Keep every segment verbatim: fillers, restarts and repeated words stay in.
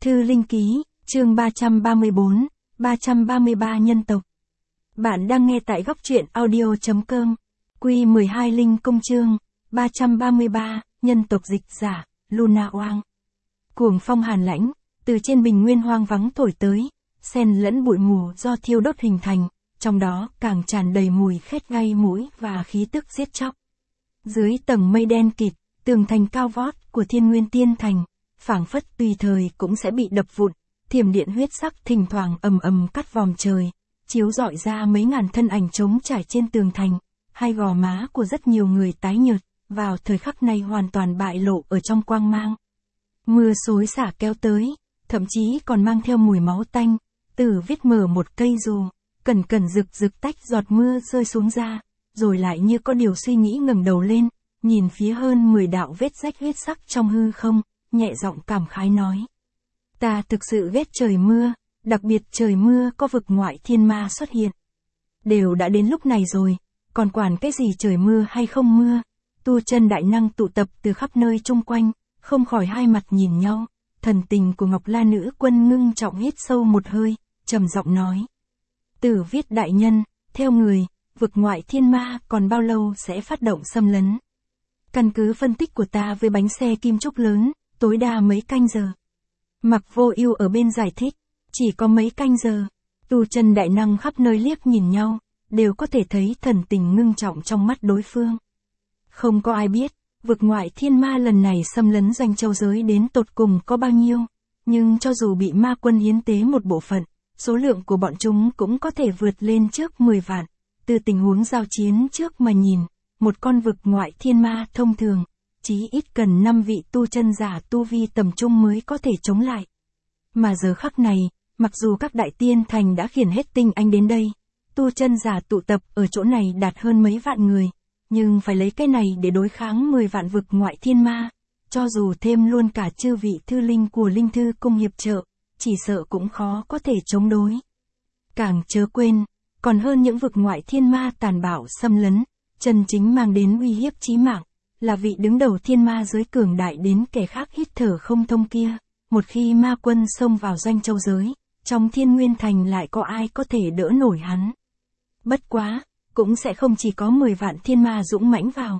Thư Linh Ký, chương ba trăm ba mươi bốn, ba trăm ba mươi ba nhân tộc. Bạn đang nghe tại góc truyện audio.com. Quy mười hai Linh Công chương, ba trăm ba mươi ba, nhân tộc dịch giả, Luna Oang. Cuồng phong hàn lãnh, từ trên bình nguyên hoang vắng thổi tới, xen lẫn bụi mù do thiêu đốt hình thành, trong đó càng tràn đầy mùi khét gây mũi và khí tức giết chóc. Dưới tầng mây đen kịt, tường thành cao vót của Thiên Nguyên Tiên Thành, phảng phất tùy thời cũng sẽ bị đập vụn, thiểm điện huyết sắc thỉnh thoảng ầm ầm cắt vòm trời, chiếu rọi ra mấy ngàn thân ảnh trống trải trên tường thành, hai gò má của rất nhiều người tái nhợt, vào thời khắc này hoàn toàn bại lộ ở trong quang mang. Mưa xối xả kéo tới, thậm chí còn mang theo mùi máu tanh. Tử Viết mở một cây dù, cẩn cẩn rực rực tách giọt mưa rơi xuống ra, rồi lại như có điều suy nghĩ ngẩng đầu lên, nhìn phía hơn mười đạo vết rách huyết sắc trong hư không, nhẹ giọng cảm khái nói: Ta thực sự ghét trời mưa, đặc biệt trời mưa có vực ngoại thiên ma xuất hiện. Đều đã đến lúc này rồi, còn quản cái gì trời mưa hay không mưa. Tu chân đại năng tụ tập từ khắp nơi chung quanh, không khỏi hai mặt nhìn nhau. Thần tình của Ngọc La Nữ Quân ngưng trọng hít sâu một hơi, trầm giọng nói: Tử Viết đại nhân, theo người, vực ngoại thiên ma còn bao lâu sẽ phát động xâm lấn? Căn cứ phân tích của ta với bánh xe kim trúc lớn, tối đa mấy canh giờ. Mặc Vô Ưu ở bên giải thích: Chỉ có mấy canh giờ. Tu chân đại năng khắp nơi liếc nhìn nhau, đều có thể thấy thần tình ngưng trọng trong mắt đối phương. Không có ai biết, vực ngoại thiên ma lần này xâm lấn Doanh Châu giới đến tột cùng có bao nhiêu, nhưng cho dù bị ma quân hiến tế một bộ phận, số lượng của bọn chúng cũng có thể vượt lên trước mười vạn. Từ tình huống giao chiến trước mà nhìn, một con vực ngoại thiên ma thông thường, chí ít cần năm vị tu chân giả tu vi tầm trung mới có thể chống lại. Mà giờ khắc này, mặc dù các đại tiên thành đã khiển hết tinh anh đến đây, tu chân giả tụ tập ở chỗ này đạt hơn mấy vạn người, nhưng phải lấy cái này để đối kháng mười vạn vực ngoại thiên ma, cho dù thêm luôn cả chư vị thư linh của Linh Thư Cung hiệp trợ, chỉ sợ cũng khó có thể chống đối. Càng chớ quên, còn hơn những vực ngoại thiên ma tàn bạo xâm lấn, chân chính mang đến uy hiếp chí mạng, là vị đứng đầu thiên ma giới cường đại đến kẻ khác hít thở không thông kia. Một khi ma quân xông vào Doanh Châu giới, trong Thiên Nguyên Thành lại có ai có thể đỡ nổi hắn. Bất quá, cũng sẽ không chỉ có mười vạn thiên ma dũng mãnh vào.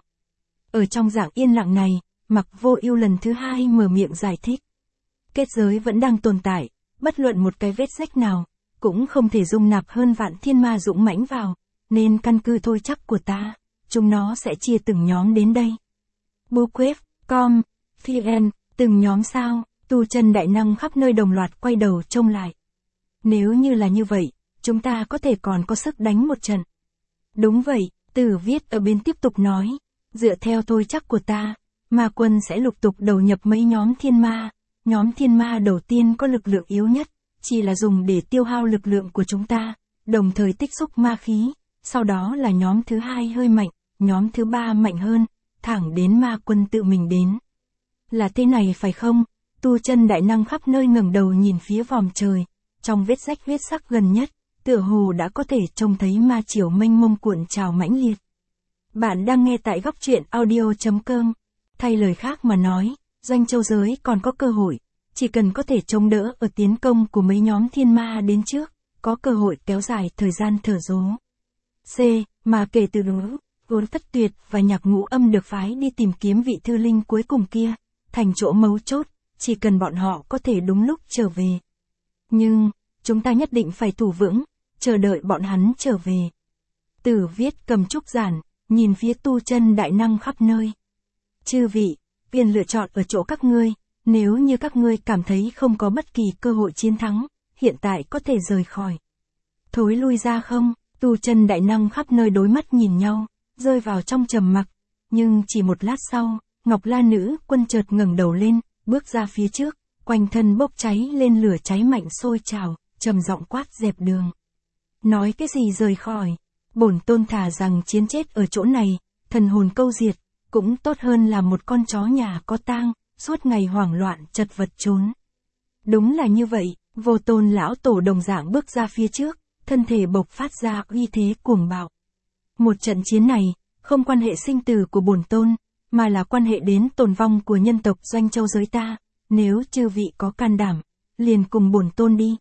Ở trong dạng yên lặng này, Mặc Vô Ưu lần thứ hai mở miệng giải thích. Kết giới vẫn đang tồn tại, bất luận một cái vết rách nào, cũng không thể dung nạp hơn vạn thiên ma dũng mãnh vào, nên căn cứ thôi chắc của ta, chúng nó sẽ chia từng nhóm đến đây. Buquet, Com, Fien, từng nhóm sao? Tu chân đại năng khắp nơi đồng loạt quay đầu trông lại. Nếu như là như vậy, chúng ta có thể còn có sức đánh một trận. Đúng vậy, Tử Viết ở bên tiếp tục nói. Dựa theo thôi chắc của ta, ma quân sẽ lục tục đầu nhập mấy nhóm thiên ma. Nhóm thiên ma đầu tiên có lực lượng yếu nhất, chỉ là dùng để tiêu hao lực lượng của chúng ta, đồng thời tích xúc ma khí. Sau đó là nhóm thứ hai hơi mạnh, nhóm thứ ba mạnh hơn, thẳng đến ma quân tự mình đến. Là thế này phải không? Tu chân đại năng khắp nơi ngẩng đầu nhìn phía vòm trời, trong vết rách huyết sắc gần nhất, tựa hồ đã có thể trông thấy ma chiều mênh mông cuộn trào mãnh liệt. Bạn đang nghe tại góc truyện audio.com. Thay lời khác mà nói, Doanh Châu giới còn có cơ hội, chỉ cần có thể chống đỡ ở tiến công của mấy nhóm thiên ma đến trước, có cơ hội kéo dài thời gian thở dố. C. Mà kể từ đó, Vốn Thất Tuyệt và Nhạc Ngũ Âm được phái đi tìm kiếm vị thư linh cuối cùng kia, thành chỗ mấu chốt, chỉ cần bọn họ có thể đúng lúc trở về. Nhưng, chúng ta nhất định phải thủ vững, chờ đợi bọn hắn trở về. Tử Viết cầm trúc giản, nhìn phía tu chân đại năng khắp nơi. Chư vị, quyền lựa chọn ở chỗ các ngươi, nếu như các ngươi cảm thấy không có bất kỳ cơ hội chiến thắng, hiện tại có thể rời khỏi. Thối lui ra không? Tu chân đại năng khắp nơi đối mắt nhìn nhau, rơi vào trong trầm mặc, nhưng chỉ một lát sau, Ngọc La Nữ Quân chợt ngẩng đầu lên, bước ra phía trước, quanh thân bốc cháy lên lửa cháy mạnh sôi trào, trầm giọng quát dẹp đường. Nói cái gì rời khỏi? Bổn tôn thà rằng chiến chết ở chỗ này, thần hồn câu diệt, cũng tốt hơn là một con chó nhà có tang, suốt ngày hoảng loạn chật vật trốn. Đúng là như vậy, Vô Tôn lão tổ đồng dạng bước ra phía trước, thân thể bộc phát ra uy thế cuồng bạo. Một trận chiến này, không quan hệ sinh tử của bổn tôn, mà là quan hệ đến tồn vong của nhân tộc Doanh Châu giới ta. Nếu chư vị có can đảm, liền cùng bổn tôn đi.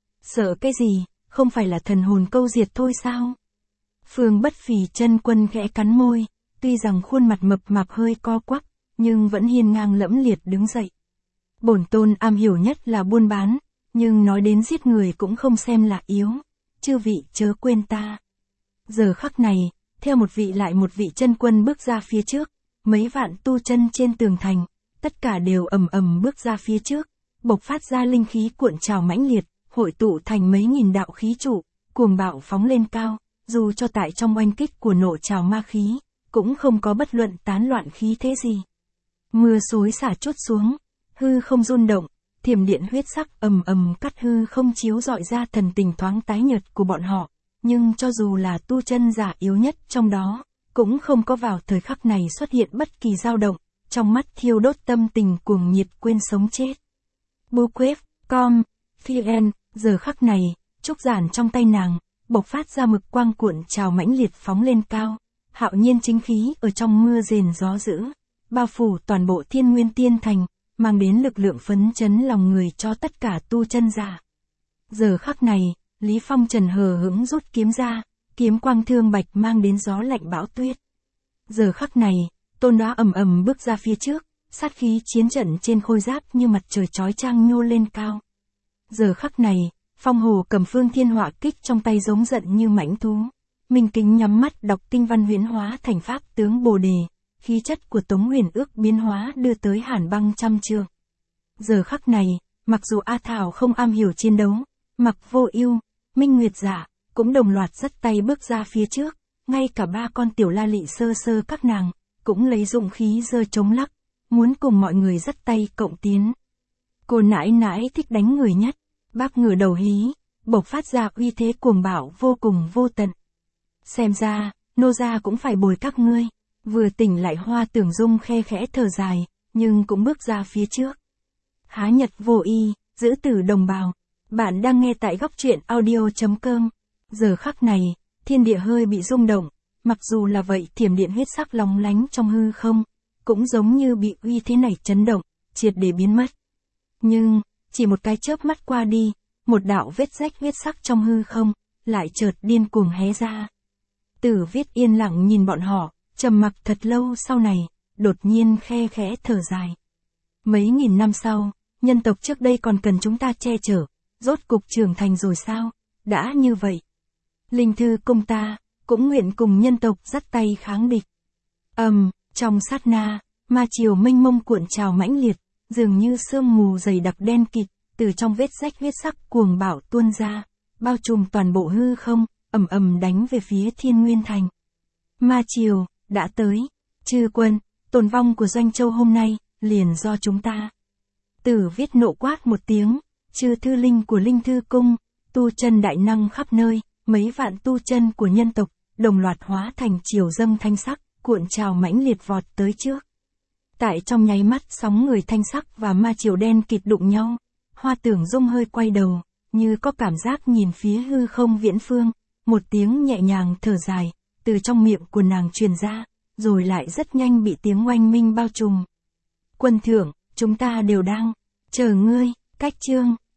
Sợ cái gì, không phải là thần hồn câu diệt thôi sao? Phương Bất Phì chân quân khẽ cắn môi, tuy rằng khuôn mặt mập mạp hơi co quắp, nhưng vẫn hiên ngang lẫm liệt đứng dậy. Bổn tôn am hiểu nhất là buôn bán, nhưng nói đến giết người cũng không xem là yếu, chư vị chớ quên ta. Giờ khắc này, theo một vị lại một vị chân quân bước ra phía trước, mấy vạn tu chân trên tường thành, tất cả đều ầm ầm bước ra phía trước, bộc phát ra linh khí cuộn trào mãnh liệt, hội tụ thành mấy nghìn đạo khí trụ, cuồng bạo phóng lên cao, dù cho tại trong oanh kích của nổ trào ma khí, cũng không có bất luận tán loạn khí thế gì. Mưa xối xả trút xuống, hư không rung động, thiểm điện huyết sắc ầm ầm cắt hư không chiếu rọi ra thần tình thoáng tái nhợt của bọn họ, nhưng cho dù là tu chân giả yếu nhất trong đó, cũng không có vào thời khắc này xuất hiện bất kỳ dao động, trong mắt thiêu đốt tâm tình cuồng nhiệt quên sống chết. Buquet, com, Phien, giờ khắc này, trúc giản trong tay nàng, bộc phát ra mực quang cuộn trào mãnh liệt phóng lên cao, hạo nhiên chính khí ở trong mưa rền gió dữ, bao phủ toàn bộ Thiên Nguyên Tiên Thành, mang đến lực lượng phấn chấn lòng người cho tất cả tu chân giả. Giờ khắc này, Lý Phong Trần hờ hững rút kiếm ra, kiếm quang thương bạch mang đến gió lạnh bão tuyết. Giờ khắc này, Tôn Đoá ầm ầm bước ra phía trước, sát khí chiến trận trên khôi giáp như mặt trời chói chang nhô lên cao. Giờ khắc này, Phong Hồ cầm phương thiên họa kích trong tay giống giận như mãnh thú. Minh Kính nhắm mắt đọc tinh văn huyễn hóa thành pháp tướng Bồ Đề, khí chất của Tống Huyền Ước biến hóa đưa tới hàn băng trăm trượng. Giờ khắc này, mặc dù A Thảo không am hiểu chiến đấu, Mặc Vô Ưu, Minh Nguyệt Dạ cũng đồng loạt dắt tay bước ra phía trước, ngay cả ba con tiểu la lị sơ sơ các nàng cũng lấy dụng khí giơ chống lắc, muốn cùng mọi người dắt tay cộng tiến. Cô nãi nãi thích đánh người nhất, bác ngửa đầu hí, bộc phát ra uy thế cuồng bạo vô cùng vô tận. Xem ra, nô gia cũng phải bồi các ngươi. Vừa tỉnh lại Hoa Tưởng Dung khe khẽ thở dài, nhưng cũng bước ra phía trước. Há Nhật Vô Y, giữ tử đồng bào. Bạn đang nghe tại góc truyện audio chấm com. Giờ khắc này, thiên địa hơi bị rung động, mặc dù là vậy thiểm điện huyết sắc lóng lánh trong hư không, cũng giống như bị uy thế này chấn động, triệt để biến mất. Nhưng, chỉ một cái chớp mắt qua đi, một đạo vết rách huyết sắc trong hư không, lại chợt điên cuồng hé ra. Tử Viết yên lặng nhìn bọn họ, trầm mặc thật lâu sau này, đột nhiên khe khẽ thở dài. Mấy nghìn năm sau, nhân tộc trước đây còn cần chúng ta che chở, rốt cục trưởng thành rồi sao? Đã như vậy, Linh Thư Cung ta cũng nguyện cùng nhân tộc dắt tay kháng địch. Ầm, um, trong sát na, ma chiều mênh mông cuộn trào mãnh liệt, dường như sương mù dày đặc đen kịt, từ trong vết rách huyết sắc cuồng bạo tuôn ra, bao trùm toàn bộ hư không, ầm ầm đánh về phía Thiên Nguyên Thành. Ma chiều đã tới, chư quân, tồn vong của Doanh Châu hôm nay liền do chúng ta. Tử Viết nộ quát một tiếng, chư thư linh của Linh Thư Cung, tu chân đại năng khắp nơi, mấy vạn tu chân của nhân tộc, đồng loạt hóa thành chiều dâng thanh sắc, cuộn trào mãnh liệt vọt tới trước. Tại trong nháy mắt sóng người thanh sắc và ma chiều đen kịt đụng nhau, Hoa Tưởng Dung hơi quay đầu, như có cảm giác nhìn phía hư không viễn phương, một tiếng nhẹ nhàng thở dài, từ trong miệng của nàng truyền ra, rồi lại rất nhanh bị tiếng oanh minh bao trùm. Quân thượng, chúng ta đều đang chờ ngươi. Cách chương